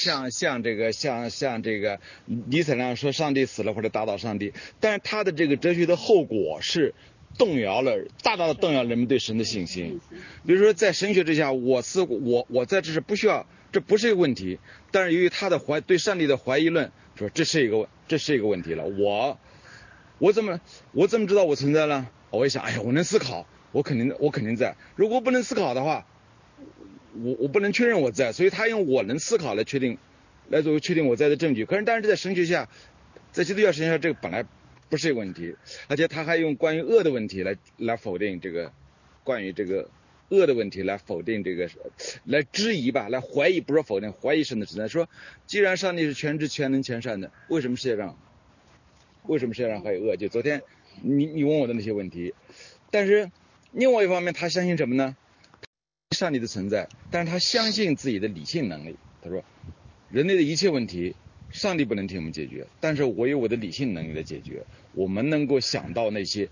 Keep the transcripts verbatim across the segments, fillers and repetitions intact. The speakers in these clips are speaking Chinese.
像像这个像像这个尼采那样说上帝死了或者打倒上帝，但是他的这个哲学的后果是动摇了，大大的动摇人们对神的信心。比如说在神学之下，我思我我在这是不需要，这不是一个问题，但是由于他的怀对上帝的怀疑论，说这是一个这是一个问题了。我我怎么我怎么知道我存在呢？我一想，哎呀，我能思考，我肯定我肯定在。如果不能思考的话，我我不能确认我在，所以他用我能思考来确定，来作为确定我在的证据。可是但是在神学下，在基督教神学下，这个本来不是一个问题，而且他还用关于恶的问题来来否定这个，关于这个恶的问题来否定这个，来质疑吧，来怀疑，不是否定，怀疑神的存在。说既然上帝是全知全能全善的，为什么世界上为什么世界上还有恶？就昨天你你问我的那些问题。但是另外一方面，他相信什么呢？上帝的存在，但是他相信自己的理性能力。他说人类的一切问题上帝不能替我们解决，但是我有我的理性能力来解决。我们能够想到那些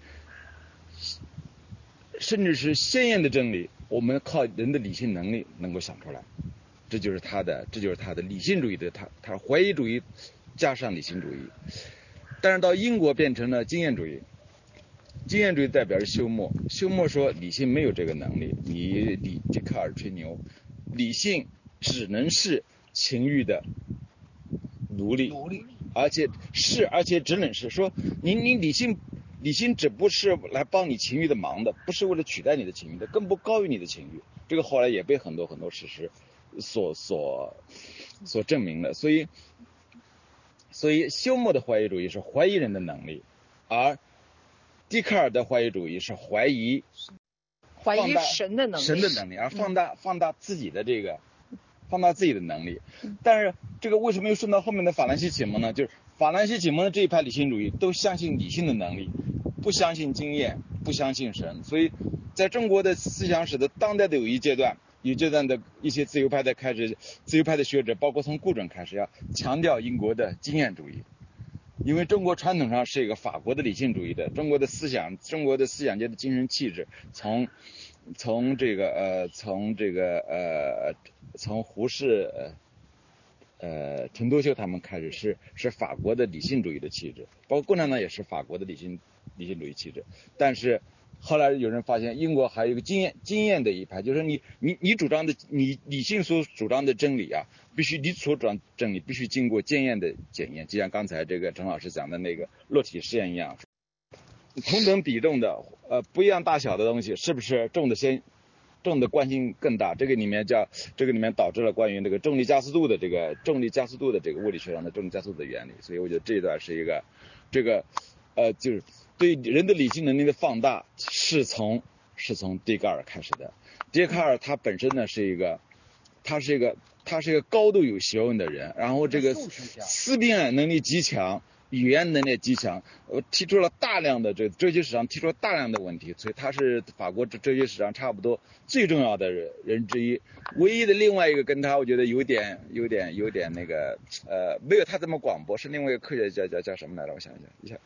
甚至是鲜艳的真理，我们靠人的理性能力能够想出来。这就是他的这就是他的理性主义的他他怀疑主义加上理性主义。但是到英国变成了经验主义，经验主义代表是休谟，休谟说理性没有这个能力，你笛笛卡尔吹牛，理性只能是情欲的奴隶，而且是而且只能是说你你理性理性只不是来帮你情欲的忙的，不是为了取代你的情欲的，更不高于你的情欲。这个后来也被很多很多事实所所所证明了。所以所以休谟的怀疑主义是怀疑人的能力，而笛卡尔的怀疑主义是怀疑怀疑神的能力， 神的能力，而放大、嗯、放大自己的这个放大自己的能力。但是这个为什么又顺到后面的法兰西启蒙呢？就是法兰西启蒙的这一派理性主义都相信理性的能力，不相信经验，不相信神。所以在中国的思想史的当代的有一阶段，有阶段的一些自由派的开始，自由派的学者，包括从顾准开始，要强调英国的经验主义。因为中国传统上是一个法国的理性主义的，中国的思想，中国的思想界的精神气质，从从这个呃从这个呃从胡适呃呃陈独秀他们开始是是法国的理性主义的气质，包括共产党也是法国的理性理性主义气质。但是后来有人发现英国还有一个经验经验的一派，就是你你你主张的你理性所主张的真理啊，必须你所主张真理必须经过检验的检验，就像刚才这个陈老师讲的那个落体实验一样，同等比重的呃不一样大小的东西，是不是重的先重的惯性更大？这个里面叫这个里面导致了关于那个重力加速度的这个重力加速度的这个物理学上的重力加速度的原理。所以我觉得这一段是一个这个呃就是对人的理性能力的放大是从是从笛卡尔开始的。笛卡尔他本身呢是一个他是一个他是一个高度有学问的人，然后这个思辨能力极强，语言能力极强，呃，提出了大量的这哲学史上提出了大量的问题，所以他是法国哲学史上差不多最重要的人之一。唯一的另外一个跟他我觉得有点有点有点那个呃没有他这么广博，是另外一个科学家叫叫什么来着？我想一想一下。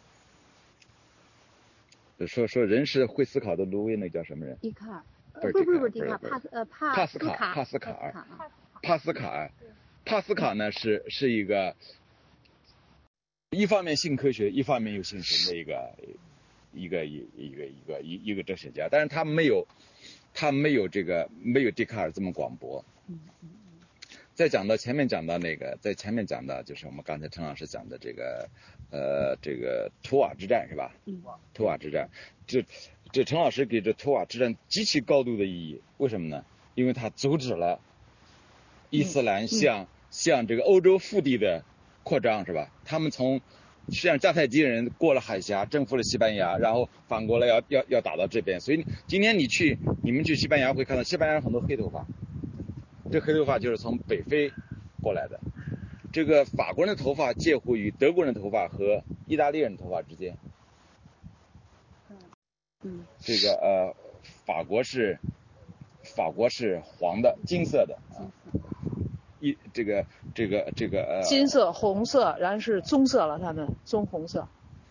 说说人是会思考的芦苇，那叫什么人？ 笛卡尔， 不是不是不是笛笛卡尔，帕斯呃帕帕斯卡，帕斯卡尔，帕斯卡尔，帕斯卡呢是是一个一方面信科学，一方面又信神的一个一个一一个一个一一个哲学家，但是他没有他没有这个没有笛卡尔这么广博。再讲到前面讲到那个，在前面讲到就是我们刚才陈老师讲的这个呃这个图瓦之战是吧？图瓦之战，这这陈老师给这图瓦之战极其高度的意义，为什么呢？因为他阻止了伊斯兰向、嗯嗯、向这个欧洲腹地的扩张是吧？他们从实际上迦太基人过了海峡，征服了西班牙，然后反过来要要要打到这边，所以今天你去你们去西班牙会看到西班牙人很多黑头发。这黑头发就是从北非过来的，这个法国人的头发介乎于德国人的头发和意大利人的头发之间。 嗯， 这个呃，法国是法国是黄的，金色的啊，一这个这个这个呃， 金色、红色，然后是棕色了，他们棕红色。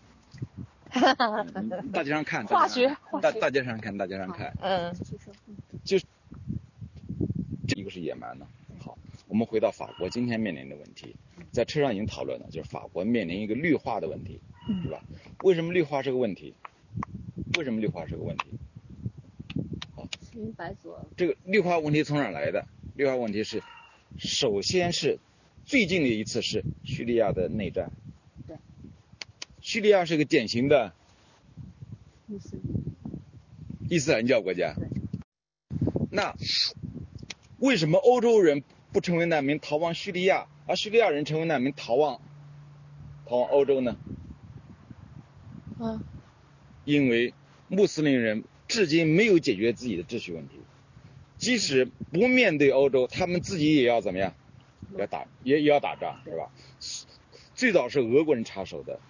嗯、大街上看， 化学， 大大街上看，大街上看， 嗯， 就一个是野蛮的，好， 我们回到法国今天面临的问题，在车上已经讨论了，就是法国面临一个绿化的问题，是吧？为什么绿化是个问题？为什么绿化是个问题？好， 明白左。 这个绿化问题从哪儿来的？绿化问题是，首先是最近的一次是叙利亚的内战。 对。 叙利亚是个典型的伊斯伊斯兰教国家。那为什么欧洲人不成为难民逃往叙利亚，而叙利亚人成为难民逃往逃往欧洲呢？ 嗯， 因为穆斯林人至今没有解决自己的秩序问题，即使不面对欧洲，他们自己也要怎么样？要打也也要打仗，是吧？最早是俄国人插手的，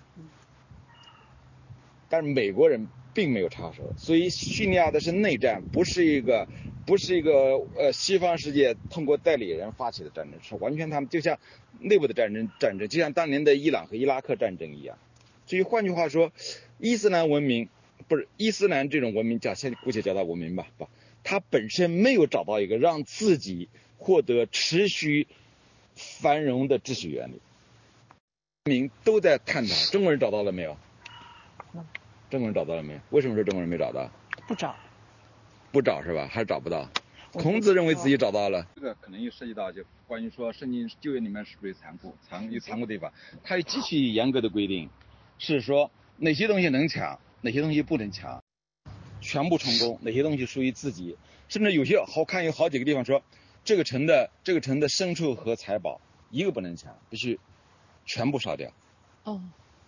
但是美国人并没有插手，所以叙利亚的是内战，不是一个不是一个呃西方世界通过代理人发起的战争，是完全他们就像内部的战争战争，就像当年的伊朗和伊拉克战争一样。所以换句话说，伊斯兰文明不是伊斯兰这种文明，叫先姑且叫它文明吧，不，它本身没有找到一个让自己获得持续繁荣的秩序原理。文明都在探讨，中国人找到了没有？中国人找到了没有？为什么说中国人没找到？ 不找， 不找是吧？还是找不到？孔子认为自己找到了。这个可能又涉及到就关于说圣经旧约里面是不是有残酷、残有残酷地方？它有极其严格的规定，是说哪些东西能抢，哪些东西不能抢，全部充公，哪些东西属于自己。甚至有些好看有好几个地方说，这个城的这个城的牲畜和财宝一个不能抢，必须全部烧掉。 哦。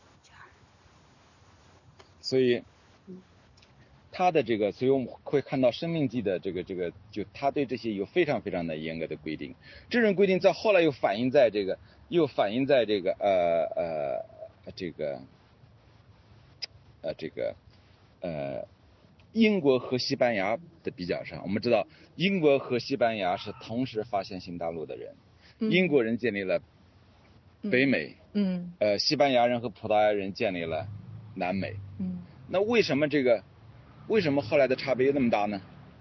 所以，他的这个，所以我们会看到《生命记》的这个这个，就他对这些有非常非常的严格的规定。这种规定在后来又反映在这个，又反映在这个呃呃这个呃这个呃英国和西班牙的比较上。我们知道，英国和西班牙是同时发现新大陆的人， 嗯、 英国人建立了北美， 嗯， 呃，西班牙人和葡萄牙人建立了南美。 嗯， 那为什么这个，为什么后来的差别那么大呢？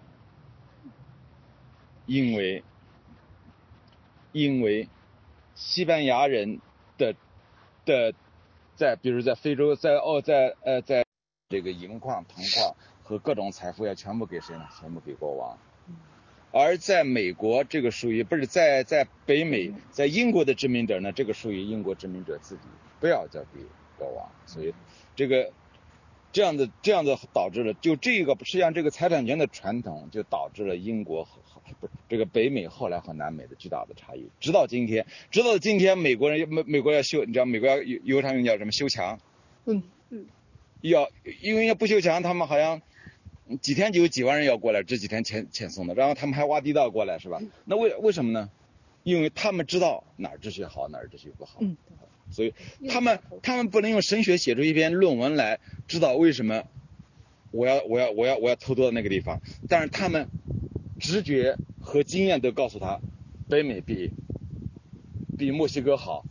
因为，因为西班牙人的的在，比如在非洲，在澳，在呃，在这个银矿、铜矿和各种财富要全部给谁呢？全部给国王。而在美国，这个属于不是在在北美，在英国的殖民者呢，这个属于英国殖民者自己，不要交给国王。所以这个。这样的这样的导致了，就这个实际上这个财产权的传统，就导致了英国和不是这个北美后来和南美的巨大的差异。直到今天，直到今天，美国人美美国要修，你知道美国要有有场用叫什么修墙？ 嗯嗯， 要因为要不修墙，他们好像几天就有几万人要过来，这几天遣遣送的，然后他们还挖地道过来，是吧？那为为什么呢？因为他们知道哪儿秩序好，哪儿秩序不好。 嗯。 所以他们他们不能用神学写出一篇论文来知道为什么我要我要我要我要投多到那个地方，但是他们直觉和经验都告诉他，北美比比墨西哥好。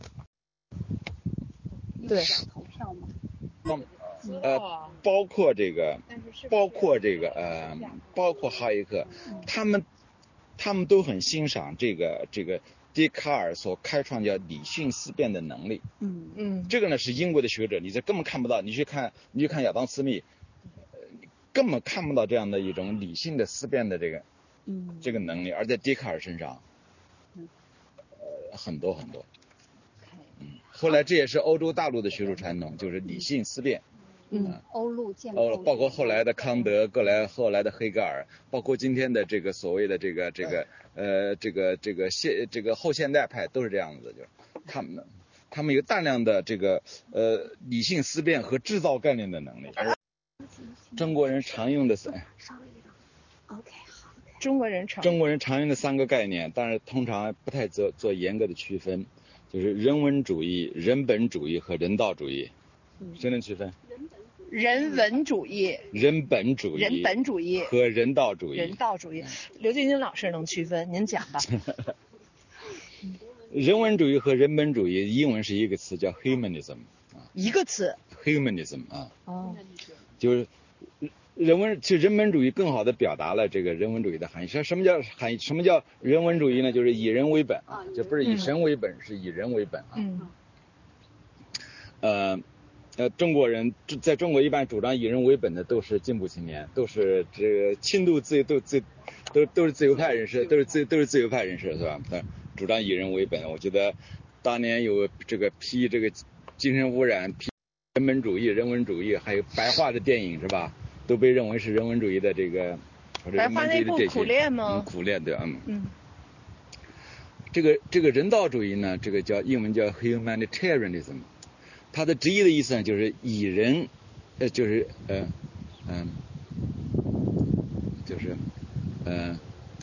对。 投票吗？ 呃，包括这个，包括这个呃，包括哈耶克，他们他们都很欣赏这个这个。笛卡尔所开创叫理性思辨的能力， 嗯嗯， 这个呢是英国的学者，你这根本看不到，你去看，你去看亚当斯密，呃，根本看不到这样的一种理性的思辨的这个， 嗯， 这个能力，而在笛卡尔身上，嗯，呃，很多很多，嗯，后来这也是欧洲大陆的学术传统，就是理性思辨。 嗯，欧陆建构， 哦，包括后来的康德，后来后来的黑格尔，包括今天的这个所谓的这个这个呃这个这个现这个后现代派都是这样子，就是他们他们有大量的这个呃理性思辨和制造概念的能力。中国人常用的三， 稍微，OK 好， 中国人常中国人常用的三个概念，但是通常不太做做严格的区分，就是人文主义、人本主义和人道主义。谁能区分？ 人文主义、 人本主义、 人本主义和人道主义。 人道主义，刘俊金老师能区分，您讲吧。 人文主义和人本主义，英文是一个词叫 humanism 啊， 一个词 humanism 啊， 哦， 就是人文，其实人本主义更好的表达了这个人文主义的含义。什么叫含义？什么叫人文主义呢？就是以人为本啊，就不是以神为本，嗯、是以人为本啊。 嗯。 呃，呃，中国人在中国一般主张以人为本的都是进步青年，都是这个轻度自由，都自都都是自由派人士，都是自都是自由派人士，是吧？主张以人为本。我觉得当年有这个批这个精神污染、批人本主义、人文主义，还有白话的电影，是吧？都被认为是人文主义的这个，或者人文主义的这些。 苦练吗？ 嗯，苦练，对啊。嗯。 嗯。 这个这个人道主义呢，这个叫英文叫 humanitarianism， 它的直译的意思呢就是以人，呃，就是呃，嗯、呃，就是呃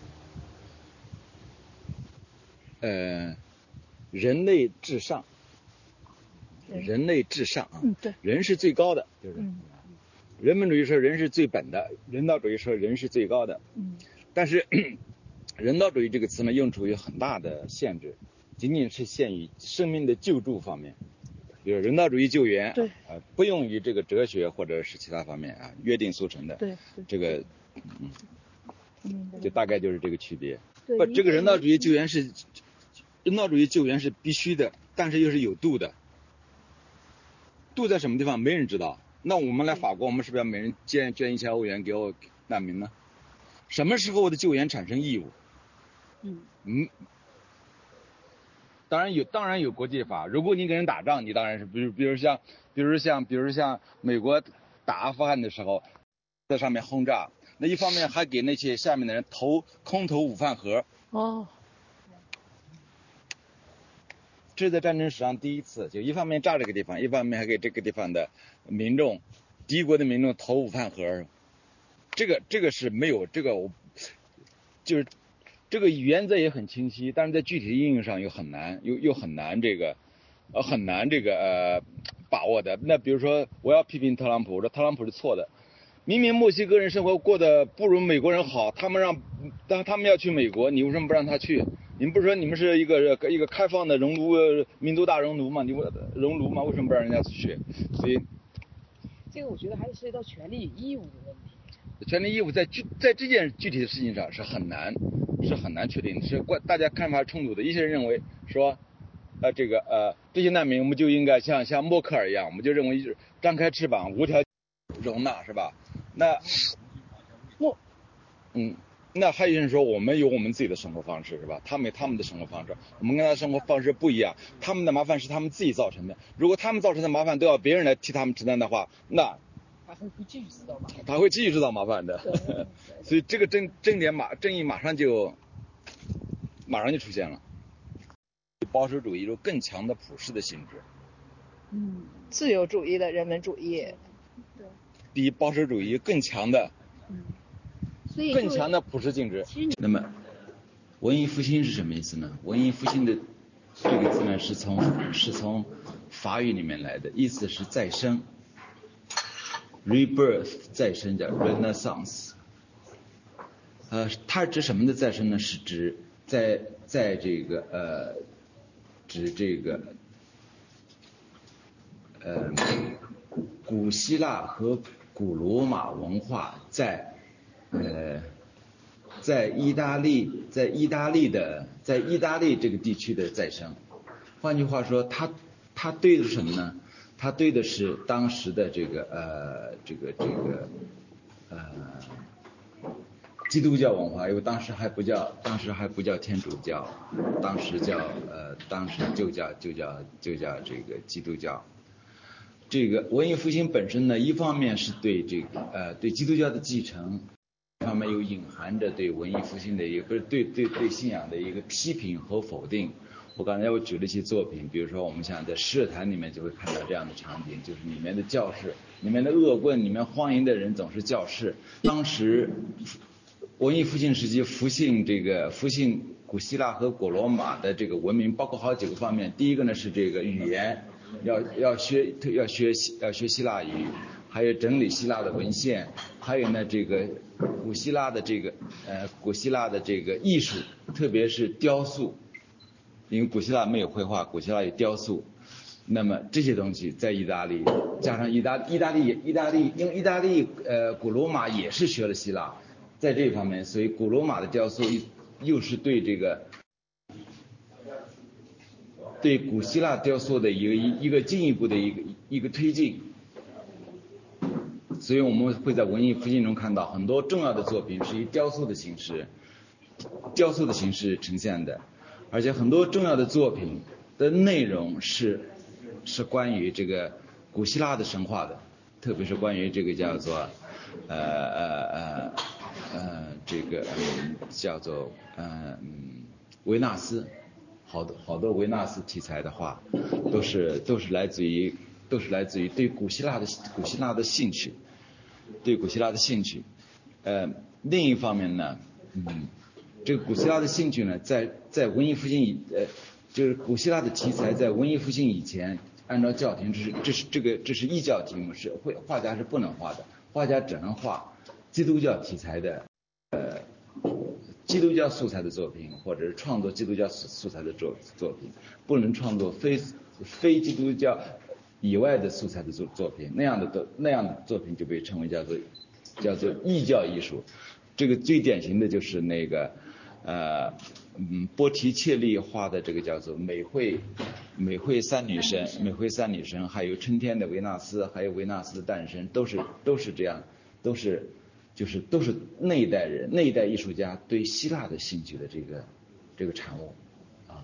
呃，人类至上，人类至上啊， 嗯，对， 人是最高的，就是。 嗯。 人本主义说人是最本的，人道主义说人是最高的。 嗯， 但是人道主义这个词呢，用处有很大的限制，仅仅是限于生命的救助方面，比如人道主义救援， 对， 啊，不用于这个哲学或者是其他方面啊，约定俗成的。 对， 这个，嗯， 嗯， 就大概就是这个区别。 对， 不，这个人道主义救援是，人道主义救援是必须的，但是又是有度的。度在什么地方，没人知道。那我们来法国，我们是不是要每人捐捐一千欧元给我难民呢？什么时候的救援产生义务？ 嗯嗯，当然有，当然有国际法。如果你跟人打仗，你当然是，比如比如像，比如像，比如像美国打阿富汗的时候，在上面轰炸，那一方面还给那些下面的人投空投午饭盒。 哦。 这是在战争史上第一次，就一方面炸这个地方，一方面还给这个地方的民众，敌国的民众投午饭盒。这个这个是没有这个，就是这个原则也很清晰，但是在具体的应用上又很难，又又很难这个，呃很难这个呃把握的。那比如说我要批评特朗普，我说特朗普是错的，明明墨西哥人生活过得不如美国人好，他们让，但他们要去美国，你为什么不让他去？你们不是说你们是一个一个开放的熔炉民族大熔炉吗？你熔炉吗？为什么不让人家去？所以， 这个我觉得还是涉及到权利与义务的问题。 权利义务在具在这件具体的事情上是很难，是很难确定，是关大家看法冲突的。一些人认为说，呃，这个呃这些难民我们就应该像像默克尔一样，我们就认为张开翅膀无条件容纳，是吧？那， 默， 嗯。那还有人说我们有我们自己的生活方式，是吧？他们有他们的生活方式，我们跟他的生活方式不一样，他们的麻烦是他们自己造成的。如果他们造成的麻烦都要别人来替他们承担的话，那他会继续制造麻烦。 他会继续制造麻烦的。所以这个争争点马争议马上就马上就出现了。保守主义有更强的普世的性质。 嗯，自由主义的人文主义， 对， 比保守主义更强的。 嗯。所以更强的普世性质。那么，文艺复兴是什么意思呢？文艺复兴的这个字呢，是从是从法语里面来的，意思是再生 ，rebirth 再生叫 Renaissance。呃，它指什么的再生呢？是指在在这个呃，指这个呃，古希腊和古罗马文化在。呃，在意大利，在意大利的，在意大利这个地区的再生，换句话说，它它对的是什么呢？它对的是当时的这个呃这个这个呃基督教文化，因为当时还不叫当时还不叫天主教，当时叫呃当时就叫就叫就叫这个基督教。这个文艺复兴本身呢，一方面是对这个呃对基督教的继承。上面又隐含着对文艺复兴的一个，不是对对对信仰的一个批评和否定。我刚才我举了一些作品，比如说我们像在诗坛里面就会看到这样的场景，就是里面的教士，里面的恶棍，里面欢迎的人总是教士。当时文艺复兴时期复兴这个复兴古希腊和古罗马的这个文明，包括好几个方面。第一个呢是这个语言，要要学要学要学希腊语。还有整理希腊的文献，还有呢这个古希腊的这个呃古希腊的这个艺术，特别是雕塑，因为古希腊没有绘画，古希腊有雕塑， 那么这些东西在意大利，加上意大意大利意大利，因为意大利呃古罗马也是学了希腊，在这方面，所以古罗马的雕塑又是对这个对古希腊雕塑的一个一个进一步的一个一个推进。所以我们会在文艺复兴中看到很多重要的作品是以雕塑的形式雕塑的形式呈现的，而且很多重要的作品的内容是是关于这个古希腊的神话的，特别是关于这个叫做呃呃呃呃这个嗯叫做呃嗯维纳斯，好多好多维纳斯题材的画都是都是来自于都是来自于对古希腊的古希腊的兴趣，对古希腊的兴趣。呃，另一方面呢，嗯，这个古希腊的兴趣呢，在在文艺复兴以呃，就是古希腊的题材在文艺复兴以前，按照教廷，这是这是这个这是异教题目，是会画家是不能画的，画家只能画基督教题材的呃基督教素材的作品，或者是创作基督教素素材的作作品，不能创作非非基督教以外的素材的作作品，那样的那样的作品就被称为叫做叫做异教艺术。这个最典型的就是那个呃嗯波提切利画的这个叫做美惠美惠三女神美惠三女神，还有春天的维纳斯，还有维纳斯的诞生，都是都是这样，都是就是都是那一代人那一代艺术家对希腊的兴趣的这个这个产物啊。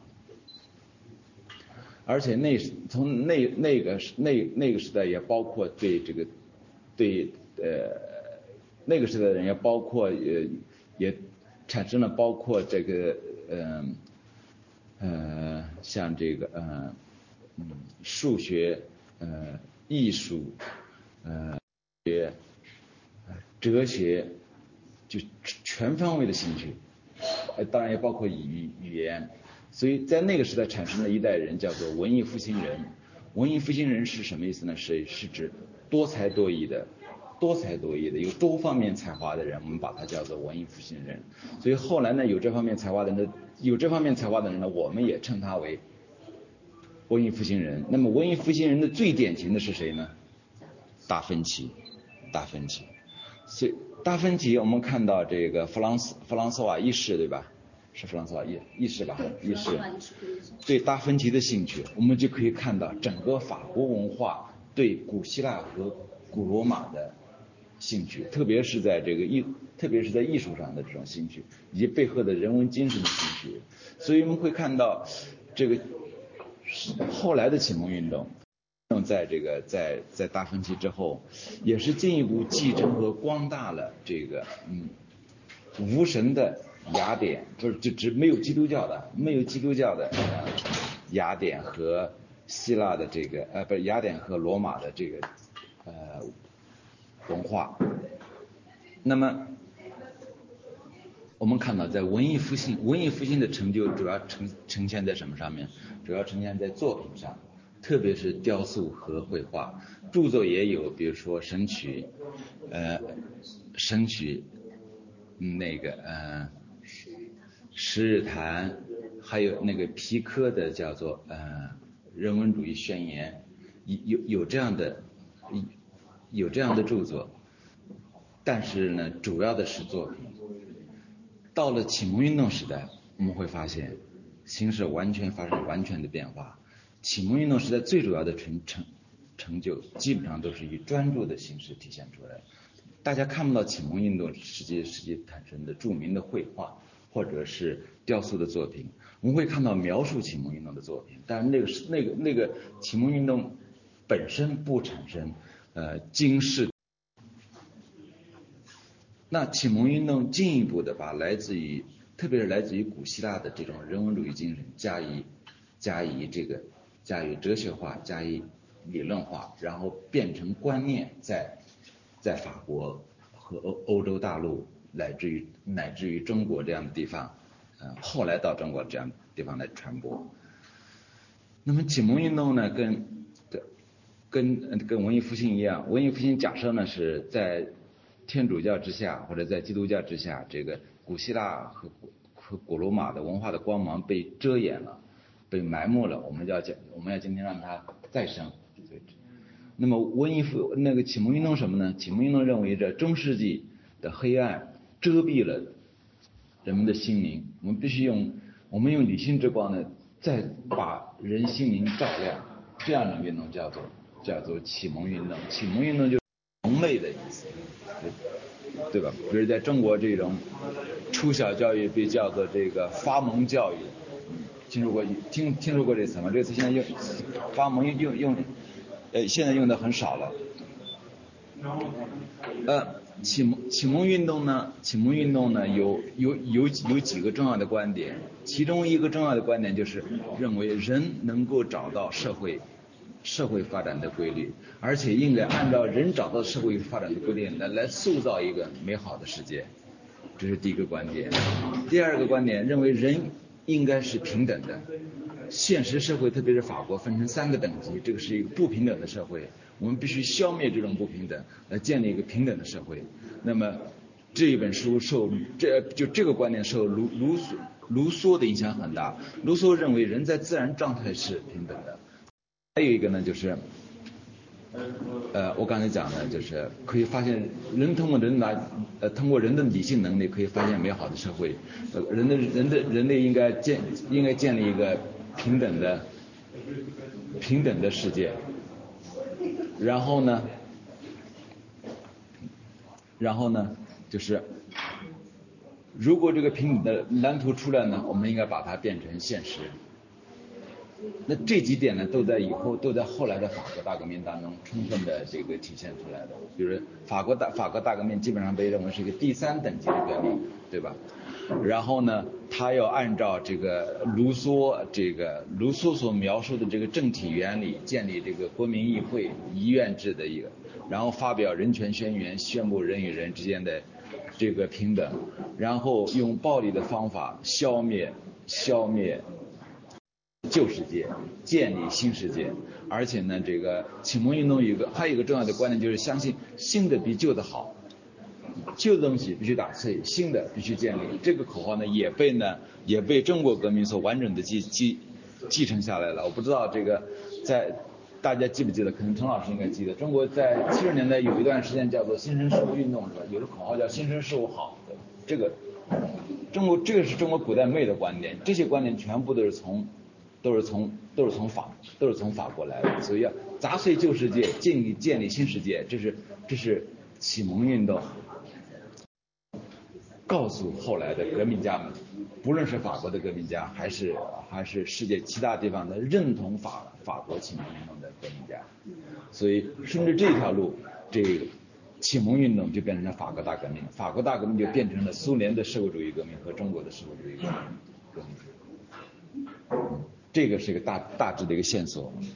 而且那从那那个那那个时代也包括对这个对呃那个时代的人也包括呃也产生了包括这个呃呃像这个呃嗯数学呃艺术呃学哲学，就全方位的兴趣，呃当然也包括语语言。所以在那个时代产生了一代人叫做文艺复兴人。文艺复兴人是什么意思呢？是是指多才多艺的多才多艺的有多方面才华的人，我们把它叫做文艺复兴人。所以后来呢，有这方面才华的人有这方面才华的人呢，我们也称他为文艺复兴人。那么文艺复兴人的最典型的是谁呢？达芬奇达芬奇。所以达芬奇我们看到这个弗朗斯弗朗索瓦一世，对吧？是弗朗索瓦一一世吧？一世对达芬奇的兴趣，我们就可以看到整个法国文化对古希腊和古罗马的兴趣，特别是在这个艺，特别是在艺术上的这种兴趣，以及背后的人文精神的兴趣。所以我们会看到，这个后来的启蒙运动，在这个在在达芬奇之后，也是进一步继承和光大了这个嗯无神的雅典，不是就只没有基督教的，没有基督教的呃雅典和希腊的这个呃不是雅典和罗马的这个呃文化。那么我们看到在文艺复兴文艺复兴的成就主要呈呈现在什么上面？主要呈现在作品上，特别是雕塑和绘画。著作也有，比如说《神曲》呃《神曲》那个呃十日谈，还有那个皮科的叫做呃人文主义宣言，有有这样的有这样的著作。但是呢，主要的是作品。到了启蒙运动时代，我们会发现形势完全发生完全的变化。启蒙运动时代最主要的成成成就，基本上都是以专注的形式体现出来。大家看不到启蒙运动实际实际产生的著名的绘画或者是雕塑的作品，我们会看到描述启蒙运动的作品，但是那个是那个那个启蒙运动本身不产生呃惊世。那启蒙运动进一步的把来自于，特别是来自于古希腊的这种人文主义精神加以加以这个加以哲学化，加以理论化，然后变成观念，在在法国和欧欧洲大陆乃至于乃至于中国这样的地方，呃，后来到中国这样的地方来传播。那么启蒙运动呢，跟跟跟文艺复兴一样，文艺复兴假设呢是在天主教之下或者在基督教之下，这个古希腊和古和古罗马的文化的光芒被遮掩了， 被埋没了，我们要讲，我们要今天让它再生。那么文艺复那个启蒙运动什么呢？启蒙运动认为这中世纪的黑暗遮蔽了人们的心灵，我们必须用我们用理性之光呢，再把人心灵照亮。这样的运动叫做叫做启蒙运动。启蒙运动就是蒙昧的意思，对吧？比如在中国这种初小教育被叫做这个发蒙教育，听说过听听说过这词吗？这个词现在用发蒙用用呃现在用的很少了。呃，启蒙启蒙运动呢，启蒙运动呢有有有有几个重要的观点，其中一个重要的观点就是认为人能够找到社会社会发展的规律，而且应该按照人找到社会发展的规律来来塑造一个美好的世界，这是第一个观点。第二个观点认为人应该是平等的，现实社会特别是法国分成三个等级，这个是一个不平等的社会，我们必须消灭这种不平等，来建立一个平等的社会。那么这一本书受这就这个观点受卢卢梭卢梭的影响很大。卢梭认为人在自然状态是平等的。还有一个呢，就是呃，我刚才讲的，就是可以发现人通过人来呃通过人的理性能力可以发现美好的社会。呃，人的人的人类应该建应该建立一个平等的平等的世界。然后呢，然后呢，就是如果这个平等的蓝图出来呢，我们应该把它变成现实。那这几点呢，都在以后都在后来的法国大革命当中充分的这个体现出来的。比如法国大法国大革命基本上被认为是一个第三等级的革命，对吧？然后呢，他要按照这个卢梭这个卢梭所描述的这个政体原理，建立这个国民议会议院制的一个，然后发表人权宣言，宣布人与人之间的这个平等，然后用暴力的方法消灭消灭旧世界，建立新世界。而且呢，这个启蒙运动有一个还有一个重要的观念，就是相信新的比旧的好，旧的东西必须打碎，新的必须建立。这个口号呢，也被呢也被中国革命所完整的继继继承下来了。我不知道这个在大家记不记得，可能陈老师应该记得，中国在七十年代有一段时间叫做新生事物运动，是吧？有的口号叫新生事物好，这个中国这个是中国古代没有的观点，这些观点全部都是从都是从都是从法都是从法国来的。所以要砸碎旧世界，建立建立新世界，这是这是启蒙运动告诉后来的革命家们，不论是法国的革命家，还是还是世界其他地方的认同法法国启蒙运动的革命家。所以顺着这条路，这个启蒙运动就变成了法国大革命，法国大革命就变成了苏联的社会主义革命和中国的社会主义革命。这个是一个大大致的一个线索。